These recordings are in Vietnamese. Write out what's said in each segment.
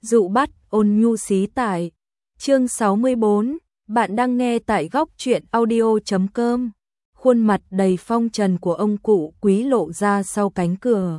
Dụ bắt ôn nhu xí tải. Chương 64, bạn đang nghe tại góc truyện audio.com. Khuôn mặt đầy phong trần của ông cụ Quý lộ ra sau cánh cửa.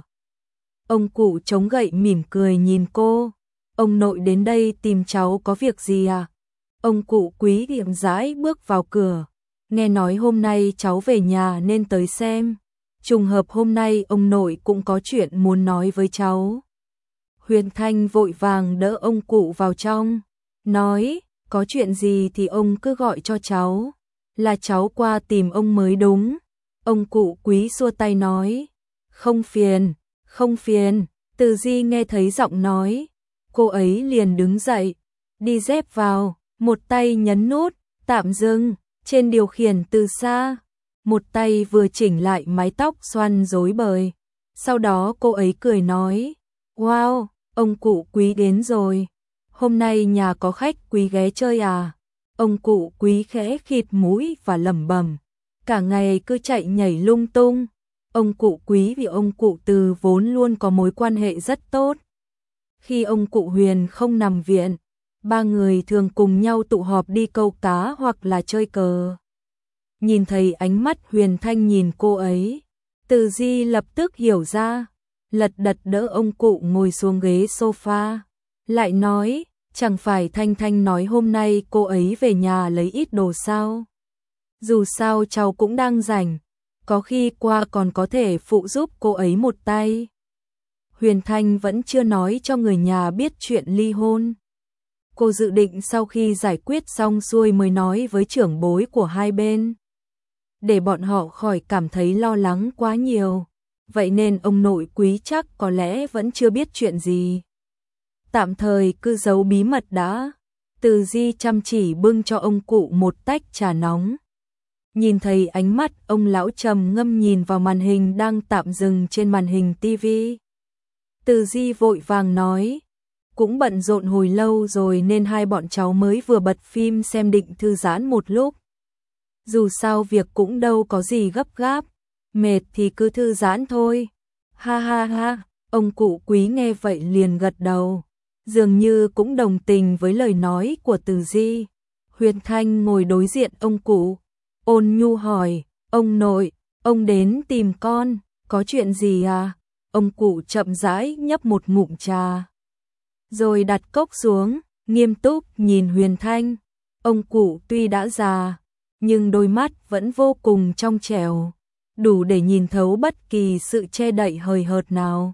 Ông cụ chống gậy mỉm cười nhìn cô. Ông nội đến đây tìm cháu có việc gì à? Ông cụ Quý chậm rãi bước vào cửa. Nghe nói hôm nay cháu về nhà nên tới xem. Trùng hợp hôm nay ông nội cũng có chuyện muốn nói với cháu. Huyền Thanh vội vàng đỡ ông cụ vào trong, nói, có chuyện gì thì ông cứ gọi cho cháu, là cháu qua tìm ông mới đúng. Ông cụ Quý xua tay nói, không phiền, không phiền. Từ Di nghe thấy giọng nói, cô ấy liền đứng dậy, đi dép vào, một tay nhấn nút, tạm dừng, trên điều khiển từ xa, một tay vừa chỉnh lại mái tóc xoăn rối bời. Sau đó cô ấy cười nói, wow, ông cụ Quý đến rồi, hôm nay nhà có khách quý ghé chơi à? Ông cụ Quý khẽ khịt mũi và lẩm bẩm, cả ngày cứ chạy nhảy lung tung. Ông cụ Quý vì ông cụ Từ vốn luôn có mối quan hệ rất tốt. Khi ông cụ Huyền không nằm viện, ba người thường cùng nhau tụ họp đi câu cá hoặc là chơi cờ. Nhìn thấy ánh mắt Huyền Thanh nhìn cô ấy, Từ Di lập tức hiểu ra, lật đật đỡ ông cụ ngồi xuống ghế sofa, lại nói, chẳng phải Thanh Thanh nói hôm nay cô ấy về nhà lấy ít đồ sao? Dù sao cháu cũng đang rảnh, có khi qua còn có thể phụ giúp cô ấy một tay. Huyền Thanh vẫn chưa nói cho người nhà biết chuyện ly hôn. Cô dự định sau khi giải quyết xong xuôi mới nói với trưởng bối của hai bên, để bọn họ khỏi cảm thấy lo lắng quá nhiều. Vậy nên ông nội Quý chắc có lẽ vẫn chưa biết chuyện gì. Tạm thời cứ giấu bí mật đã. Từ Di chăm chỉ bưng cho ông cụ một tách trà nóng. Nhìn thấy ánh mắt ông lão trầm ngâm nhìn vào màn hình đang tạm dừng trên màn hình tivi. Từ Di vội vàng nói, cũng bận rộn hồi lâu rồi nên hai bọn cháu mới vừa bật phim xem định thư giãn một lúc. Dù sao việc cũng đâu có gì gấp gáp, mệt thì cứ thư giãn thôi. Ha ha ha, ông cụ Quý nghe vậy liền gật đầu, dường như cũng đồng tình với lời nói của Từ Di. Huyền Thanh ngồi đối diện ông cụ, ôn nhu hỏi, ông nội, ông đến tìm con, có chuyện gì à? Ông cụ chậm rãi nhấp một ngụm trà, rồi đặt cốc xuống, nghiêm túc nhìn Huyền Thanh. Ông cụ tuy đã già, nhưng đôi mắt vẫn vô cùng trong trẻo, đủ để nhìn thấu bất kỳ sự che đậy hời hợt nào,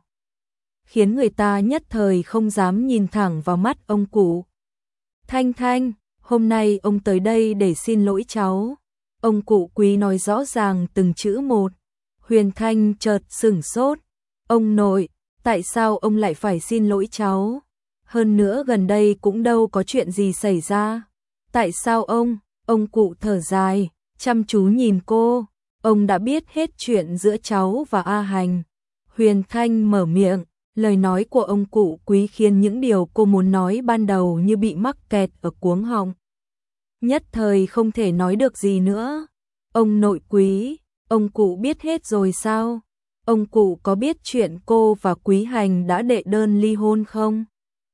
khiến người ta nhất thời không dám nhìn thẳng vào mắt ông cụ. Thanh Thanh, hôm nay ông tới đây để xin lỗi cháu. Ông cụ Quý nói rõ ràng từng chữ một. Huyền Thanh chợt sửng sốt. Ông nội, tại sao ông lại phải xin lỗi cháu? Hơn nữa gần đây cũng đâu có chuyện gì xảy ra. Tại sao ông cụ thở dài, chăm chú nhìn cô. Ông đã biết hết chuyện giữa cháu và A Hành. Huyền Thanh mở miệng, lời nói của ông cụ Quý khiến những điều cô muốn nói ban đầu như bị mắc kẹt ở cuống họng. Nhất thời không thể nói được gì nữa. Ông nội Quý, ông cụ biết hết rồi sao? Ông cụ có biết chuyện cô và Quý Hành đã đệ đơn ly hôn không?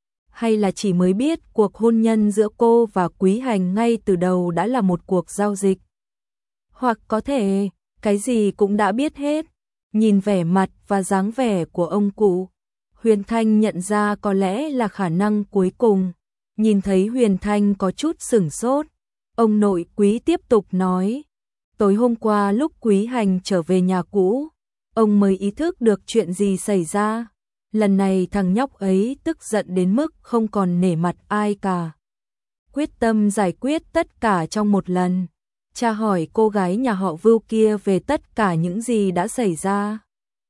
Hay là chỉ mới biết cuộc hôn nhân giữa cô và Quý Hành ngay từ đầu đã là một cuộc giao dịch? Hoặc có thể, cái gì cũng đã biết hết. Nhìn vẻ mặt và dáng vẻ của ông cụ, Huyền Thanh nhận ra có lẽ là khả năng cuối cùng. Nhìn thấy Huyền Thanh có chút sửng sốt, ông nội Quý tiếp tục nói, tối hôm qua lúc Quý Hành trở về nhà cũ, ông mới ý thức được chuyện gì xảy ra. Lần này thằng nhóc ấy tức giận đến mức không còn nể mặt ai cả, quyết tâm giải quyết tất cả trong một lần. Cha hỏi cô gái nhà họ Vưu kia về tất cả những gì đã xảy ra.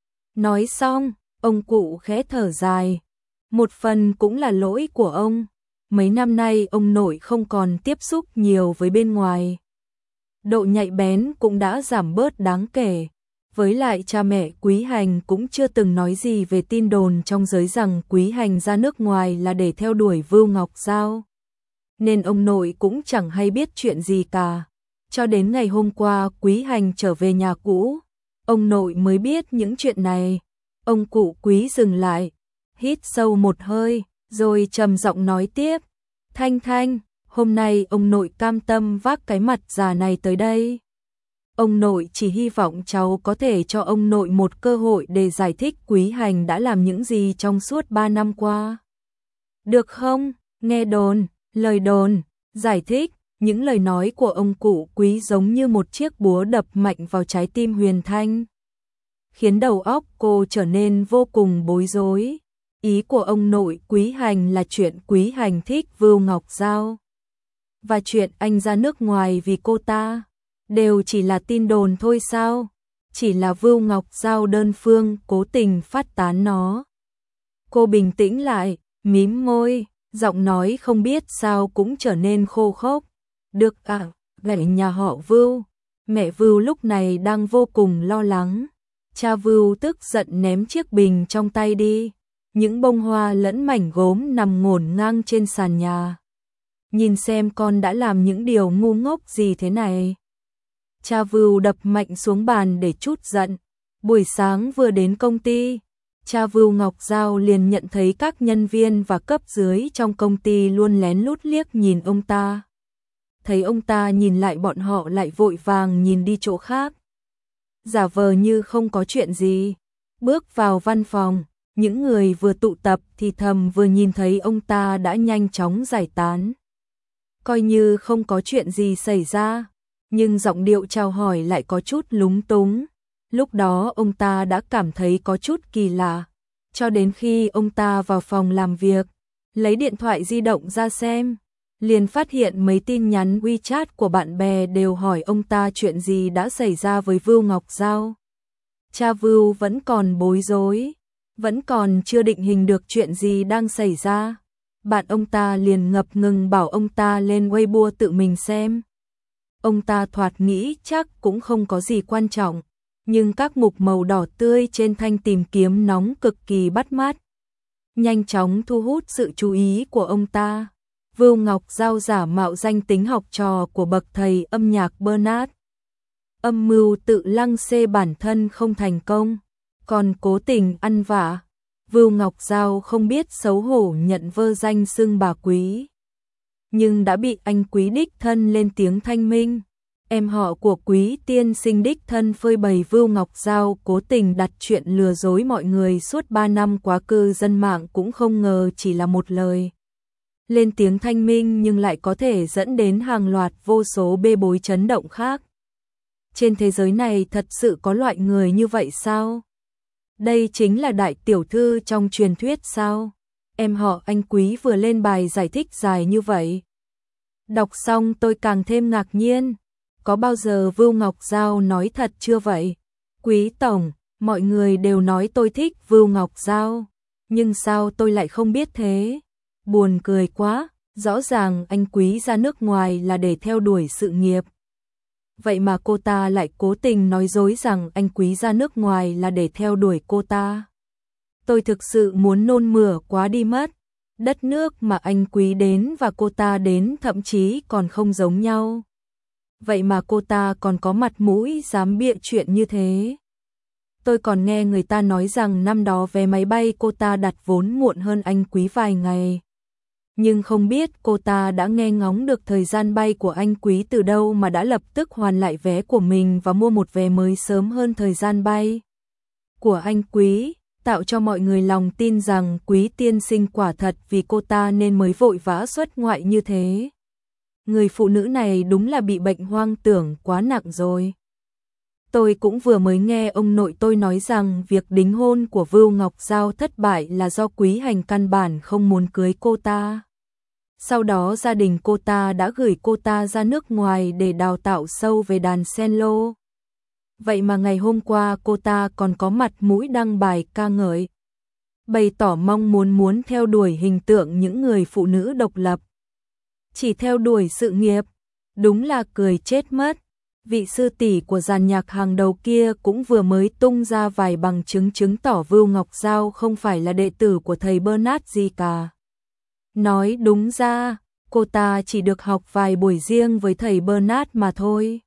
Nói xong, ông cụ khẽ thở dài. Một phần cũng là lỗi của ông. Mấy năm nay ông nội không còn tiếp xúc nhiều với bên ngoài. Độ nhạy bén cũng đã giảm bớt đáng kể. Với lại cha mẹ Quý Hành cũng chưa từng nói gì về tin đồn trong giới rằng Quý Hành ra nước ngoài là để theo đuổi Vưu Ngọc Giao. Nên ông nội cũng chẳng hay biết chuyện gì cả. Cho đến ngày hôm qua Quý Hành trở về nhà cũ, ông nội mới biết những chuyện này. Ông cụ Quý dừng lại, hít sâu một hơi, rồi trầm giọng nói tiếp, Thanh Thanh, hôm nay ông nội cam tâm vác cái mặt già này tới đây. Ông nội chỉ hy vọng cháu có thể cho ông nội một cơ hội để giải thích Quý Hành đã làm những gì trong suốt 3 năm qua. Được không? Nghe đồn, lời đồn, giải thích, những lời nói của ông cụ Quý giống như một chiếc búa đập mạnh vào trái tim Huyền Thanh, khiến đầu óc cô trở nên vô cùng bối rối. Ý của ông nội Quý Hành là chuyện Quý Hành thích Vưu Ngọc Giao, và chuyện anh ra nước ngoài vì cô ta, đều chỉ là tin đồn thôi sao? Chỉ là Vưu Ngọc Giao đơn phương cố tình phát tán nó. Cô bình tĩnh lại, mím môi, giọng nói không biết sao cũng trở nên khô khốc. Được à, gãy nhà họ Vưu. Mẹ Vưu lúc này đang vô cùng lo lắng. Cha Vưu tức giận ném chiếc bình trong tay đi. Những bông hoa lẫn mảnh gốm nằm ngổn ngang trên sàn nhà. Nhìn xem con đã làm những điều ngu ngốc gì thế này. Cha Vưu đập mạnh xuống bàn để trút giận. Buổi sáng vừa đến công ty, cha Vưu Ngọc Giao liền nhận thấy các nhân viên và cấp dưới trong công ty luôn lén lút liếc nhìn ông ta. Thấy ông ta nhìn lại bọn họ lại vội vàng nhìn đi chỗ khác. Giả vờ như không có chuyện gì. Bước vào văn phòng, những người vừa tụ tập thì thầm vừa nhìn thấy ông ta đã nhanh chóng giải tán. Coi như không có chuyện gì xảy ra, nhưng giọng điệu chào hỏi lại có chút lúng túng. Lúc đó ông ta đã cảm thấy có chút kỳ lạ, cho đến khi ông ta vào phòng làm việc, lấy điện thoại di động ra xem, liền phát hiện mấy tin nhắn WeChat của bạn bè đều hỏi ông ta chuyện gì đã xảy ra với Vưu Ngọc Giao. Cha Vưu vẫn còn bối rối, vẫn còn chưa định hình được chuyện gì đang xảy ra. Bạn ông ta liền ngập ngừng bảo ông ta lên Weibo tự mình xem. Ông ta thoạt nghĩ chắc cũng không có gì quan trọng, nhưng các mục màu đỏ tươi trên thanh tìm kiếm nóng cực kỳ bắt mắt, nhanh chóng thu hút sự chú ý của ông ta. Vưu Ngọc Giao giả mạo danh tính học trò của bậc thầy âm nhạc Bernard, âm mưu tự lăng xê bản thân không thành công, còn cố tình ăn vạ. Vưu Ngọc Giao không biết xấu hổ nhận vơ danh xưng bà Quý, nhưng đã bị anh Quý đích thân lên tiếng thanh minh. Em họ của Quý tiên sinh đích thân phơi bày Vưu Ngọc Giao cố tình đặt chuyện lừa dối mọi người suốt 3 năm quá, cư dân mạng cũng không ngờ chỉ là một lời lên tiếng thanh minh nhưng lại có thể dẫn đến hàng loạt vô số bê bối chấn động khác. Trên thế giới này thật sự có loại người như vậy sao? Đây chính là đại tiểu thư trong truyền thuyết sao? Em họ anh Quý vừa lên bài giải thích dài như vậy. Đọc xong tôi càng thêm ngạc nhiên. Có bao giờ Vưu Ngọc Giao nói thật chưa vậy? Quý tổng, mọi người đều nói tôi thích Vưu Ngọc Giao, nhưng sao tôi lại không biết thế? Buồn cười quá, rõ ràng anh Quý ra nước ngoài là để theo đuổi sự nghiệp. Vậy mà cô ta lại cố tình nói dối rằng anh Quý ra nước ngoài là để theo đuổi cô ta. Tôi thực sự muốn nôn mửa quá đi mất. Đất nước mà anh Quý đến và cô ta đến thậm chí còn không giống nhau. Vậy mà cô ta còn có mặt mũi dám bịa chuyện như thế. Tôi còn nghe người ta nói rằng năm đó vé máy bay cô ta đặt vốn muộn hơn anh Quý vài ngày. Nhưng không biết cô ta đã nghe ngóng được thời gian bay của anh Quý từ đâu mà đã lập tức hoàn lại vé của mình và mua một vé mới sớm hơn thời gian bay của anh Quý, tạo cho mọi người lòng tin rằng Quý tiên sinh quả thật vì cô ta nên mới vội vã xuất ngoại như thế. Người phụ nữ này đúng là bị bệnh hoang tưởng quá nặng rồi. Tôi cũng vừa mới nghe ông nội tôi nói rằng việc đính hôn của Vưu Ngọc Giao thất bại là do Quý Hành căn bản không muốn cưới cô ta. Sau đó gia đình cô ta đã gửi cô ta ra nước ngoài để đào tạo sâu về đàn cello. Vậy mà ngày hôm qua cô ta còn có mặt mũi đăng bài ca ngợi, bày tỏ mong muốn theo đuổi hình tượng những người phụ nữ độc lập, chỉ theo đuổi sự nghiệp. Đúng là cười chết mất. Vị sư tỷ của dàn nhạc hàng đầu kia cũng vừa mới tung ra vài bằng chứng chứng tỏ Vưu Ngọc Giao không phải là đệ tử của thầy Bernard gì cả. Nói đúng ra, cô ta chỉ được học vài buổi riêng với thầy Bernard mà thôi.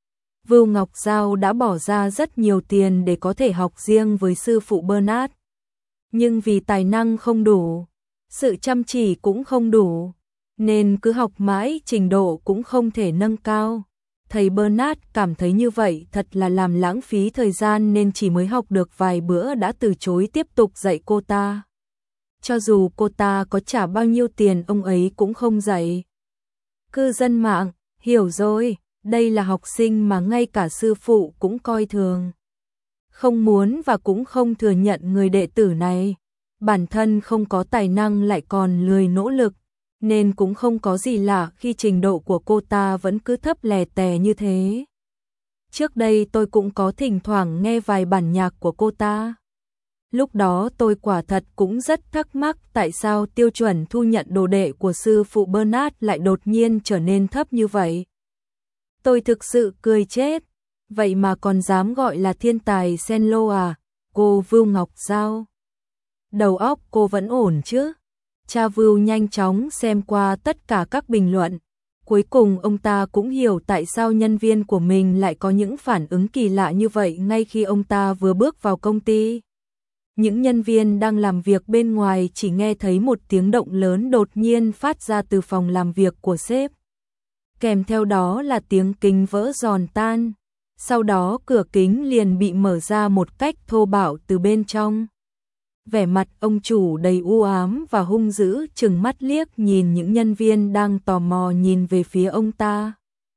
Vưu Ngọc Giao đã bỏ ra rất nhiều tiền để có thể học riêng với sư phụ Bernard. Nhưng vì tài năng không đủ, sự chăm chỉ cũng không đủ, nên cứ học mãi trình độ cũng không thể nâng cao. Thầy Bernard cảm thấy như vậy thật là làm lãng phí thời gian nên chỉ mới học được vài bữa đã từ chối tiếp tục dạy cô ta. Cho dù cô ta có trả bao nhiêu tiền ông ấy cũng không dạy. Cư dân mạng, hiểu rồi, đây là học sinh mà ngay cả sư phụ cũng coi thường. Không muốn và cũng không thừa nhận người đệ tử này. Bản thân không có tài năng lại còn lười nỗ lực, nên cũng không có gì lạ khi trình độ của cô ta vẫn cứ thấp lè tè như thế. Trước đây tôi cũng có thỉnh thoảng nghe vài bản nhạc của cô ta. Lúc đó tôi quả thật cũng rất thắc mắc tại sao tiêu chuẩn thu nhận đồ đệ của sư phụ Bernard lại đột nhiên trở nên thấp như vậy. Tôi thực sự cười chết, vậy mà còn dám gọi là thiên tài cello à, cô Vưu Ngọc Giao. Đầu óc cô vẫn ổn chứ? Cha Vưu nhanh chóng xem qua tất cả các bình luận. Cuối cùng ông ta cũng hiểu tại sao nhân viên của mình lại có những phản ứng kỳ lạ như vậy ngay khi ông ta vừa bước vào công ty. Những nhân viên đang làm việc bên ngoài chỉ nghe thấy một tiếng động lớn đột nhiên phát ra từ phòng làm việc của sếp. Kèm theo đó là tiếng kính vỡ giòn tan. Sau đó cửa kính liền bị mở ra một cách thô bạo từ bên trong. Vẻ mặt ông chủ đầy u ám và hung dữ trừng mắt liếc nhìn những nhân viên đang tò mò nhìn về phía ông ta.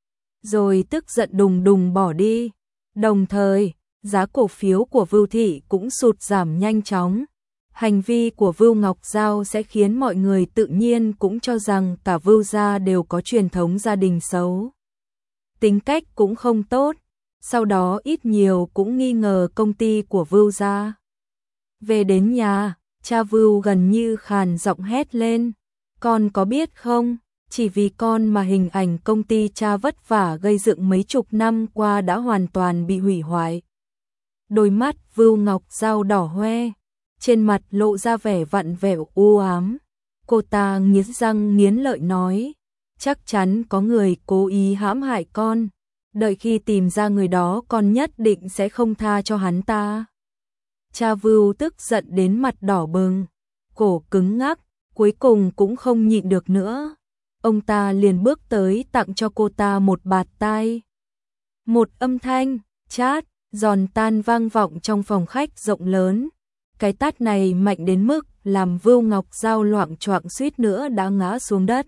Rồi tức giận đùng đùng bỏ đi. Đồng thời, giá cổ phiếu của Vưu Thị cũng sụt giảm nhanh chóng. Hành vi của Vưu Ngọc Giao sẽ khiến mọi người tự nhiên cũng cho rằng cả Vưu gia đều có truyền thống gia đình xấu. Tính cách cũng không tốt, sau đó ít nhiều cũng nghi ngờ công ty của Vưu gia. Về đến nhà, cha Vưu gần như khàn giọng hét lên, con có biết không, chỉ vì con mà hình ảnh công ty cha vất vả gây dựng mấy chục năm qua đã hoàn toàn bị hủy hoại. Đôi mắt Vưu Ngọc Giao đỏ hoe, trên mặt lộ ra vẻ vặn vẹo u ám. Cô ta nghiến răng nghiến lợi nói, chắc chắn có người cố ý hãm hại con, đợi khi tìm ra người đó con nhất định sẽ không tha cho hắn ta. Cha Vưu tức giận đến mặt đỏ bừng, cổ cứng ngắc, cuối cùng cũng không nhịn được nữa. Ông ta liền bước tới tặng cho cô ta một bạt tai. Một âm thanh chát giòn tan vang vọng trong phòng khách rộng lớn. Cái tát này mạnh đến mức làm Vưu Ngọc Giao loạng choạng suýt nữa đã ngã xuống đất.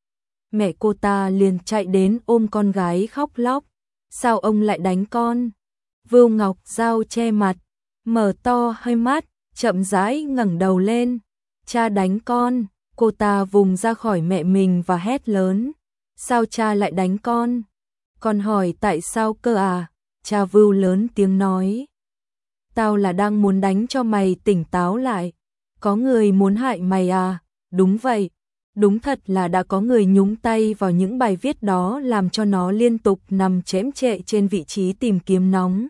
Mẹ cô ta liền chạy đến ôm con gái khóc lóc. Sao ông lại đánh con? Vưu Ngọc Giao che mặt, mở to hai mắt, chậm rãi ngẩng đầu lên. Cha đánh con. Cô ta vùng ra khỏi mẹ mình và hét lớn. Sao cha lại đánh con? Con hỏi tại sao cơ à? Cha Vưu lớn tiếng nói. Tao là đang muốn đánh cho mày tỉnh táo lại. Có người muốn hại mày à? Đúng vậy. Đúng thật là đã có người nhúng tay vào những bài viết đó làm cho nó liên tục nằm chễm chệ trên vị trí tìm kiếm nóng.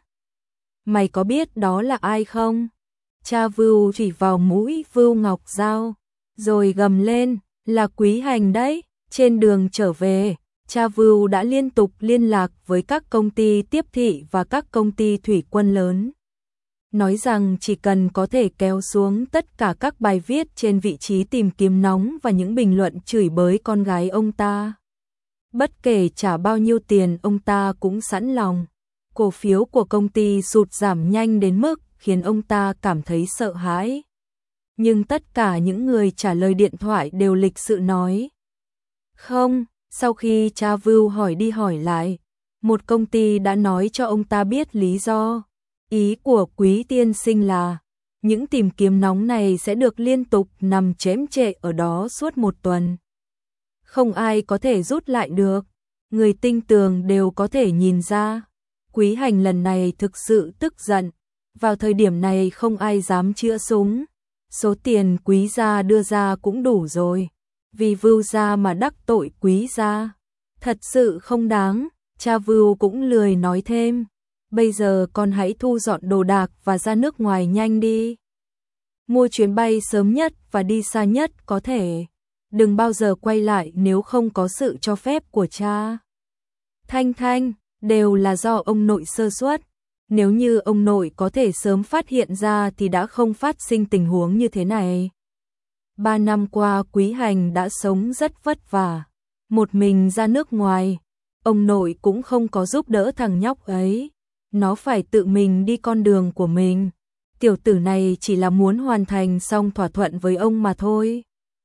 Mày có biết đó là ai không? Cha Vưu chỉ vào mũi Vưu Ngọc Giao, rồi gầm lên, là Quý Hành đấy. Trên đường trở về, cha Vưu đã liên tục liên lạc với các công ty tiếp thị và các công ty thủy quân lớn. Nói rằng chỉ cần có thể kéo xuống tất cả các bài viết trên vị trí tìm kiếm nóng và những bình luận chửi bới con gái ông ta. Bất kể trả bao nhiêu tiền ông ta cũng sẵn lòng. Cổ phiếu của công ty sụt giảm nhanh đến mức khiến ông ta cảm thấy sợ hãi. Nhưng tất cả những người trả lời điện thoại đều lịch sự nói. Không, sau khi cha Vưu hỏi đi hỏi lại, một công ty đã nói cho ông ta biết lý do. Ý của Quý tiên sinh là, những tìm kiếm nóng này sẽ được liên tục nằm chễm chệ ở đó suốt một tuần. Không ai có thể rút lại được, người tinh tường đều có thể nhìn ra. Quý Hành lần này thực sự tức giận, vào thời điểm này không ai dám chĩa súng. Số tiền Quý gia đưa ra cũng đủ rồi, vì Vưu gia mà đắc tội Quý gia, thật sự không đáng. Cha Vưu cũng lười nói thêm. Bây giờ con hãy thu dọn đồ đạc và ra nước ngoài nhanh đi. Mua chuyến bay sớm nhất và đi xa nhất có thể. Đừng bao giờ quay lại nếu không có sự cho phép của cha. Thanh, đều là do ông nội sơ suất. Nếu như ông nội có thể sớm phát hiện ra thì đã không phát sinh tình huống như thế này. 3 năm qua Quý Hành đã sống rất vất vả, một mình ra nước ngoài, ông nội cũng không có giúp đỡ thằng nhóc ấy, nó phải tự mình đi con đường của mình. Tiểu tử này chỉ là muốn hoàn thành xong thỏa thuận với ông mà thôi.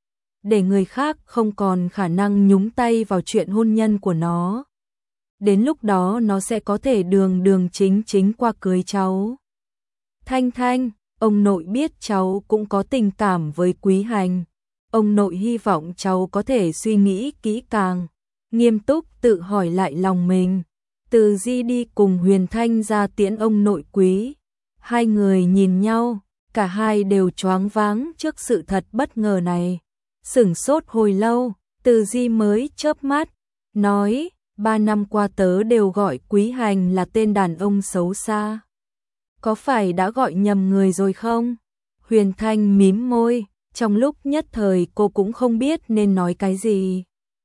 Để người khác không còn khả năng nhúng tay vào chuyện hôn nhân của nó. Đến lúc đó nó sẽ có thể đường đường chính chính qua cưới cháu. Thanh Thanh, ông nội biết cháu cũng có tình cảm với Quý Hành. Ông nội hy vọng cháu có thể suy nghĩ kỹ càng, nghiêm túc tự hỏi lại lòng mình. Từ Di đi cùng Huyền Thanh ra tiễn ông nội Quý. Hai người nhìn nhau, cả hai đều choáng váng trước sự thật bất ngờ này. Sửng sốt hồi lâu, Từ Di mới chớp mắt, nói, 3 năm qua tớ đều gọi Quý Hành là tên đàn ông xấu xa. Có phải đã gọi nhầm người rồi không? Huyền Thanh mím môi, trong lúc nhất thời cô cũng không biết nên nói cái gì.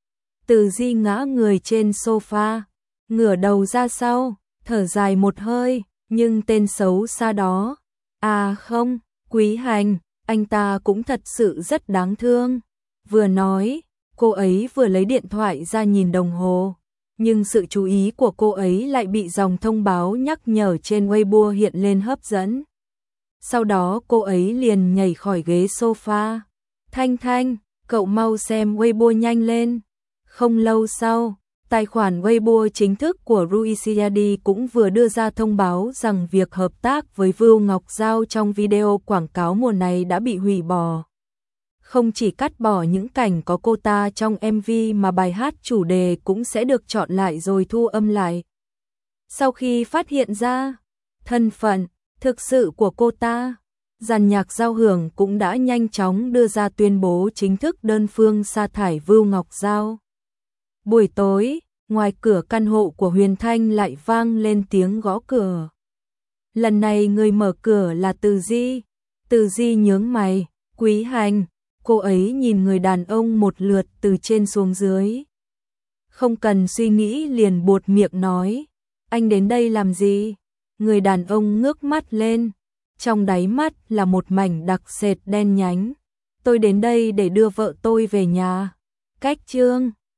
Từ Di ngã người trên sofa, ngửa đầu ra sau, thở dài một hơi, nhưng tên xấu xa đó. À không, Quý Hành, anh ta cũng thật sự rất đáng thương. Vừa nói, cô ấy vừa lấy điện thoại ra nhìn đồng hồ. Nhưng sự chú ý của cô ấy lại bị dòng thông báo nhắc nhở trên Weibo hiện lên hấp dẫn. Sau đó cô ấy liền nhảy khỏi ghế sofa. Thanh Thanh, cậu mau xem Weibo nhanh lên. Không lâu sau, tài khoản Weibo chính thức của Ruisyadi cũng vừa đưa ra thông báo rằng việc hợp tác với Vưu Ngọc Giao trong video quảng cáo mùa này đã bị hủy bỏ. Không chỉ cắt bỏ những cảnh có cô ta trong MV mà bài hát chủ đề cũng sẽ được chọn lại rồi thu âm lại. Sau khi phát hiện ra thân phận thực sự của cô ta, dàn nhạc giao hưởng cũng đã nhanh chóng đưa ra tuyên bố chính thức đơn phương sa thải Vưu Ngọc Giao. Buổi tối, ngoài cửa căn hộ của Huyền Thanh lại vang lên tiếng gõ cửa. Lần này người mở cửa là Từ Di. Từ Di nhướng mày, Quý Hành. Cô ấy nhìn người đàn ông một lượt từ trên xuống dưới. Không cần suy nghĩ liền buột miệng nói, anh đến đây làm gì? Người đàn ông ngước mắt lên, trong đáy mắt là một mảnh đặc sệt đen nhánh. Tôi đến đây để đưa vợ tôi về nhà. Cách chương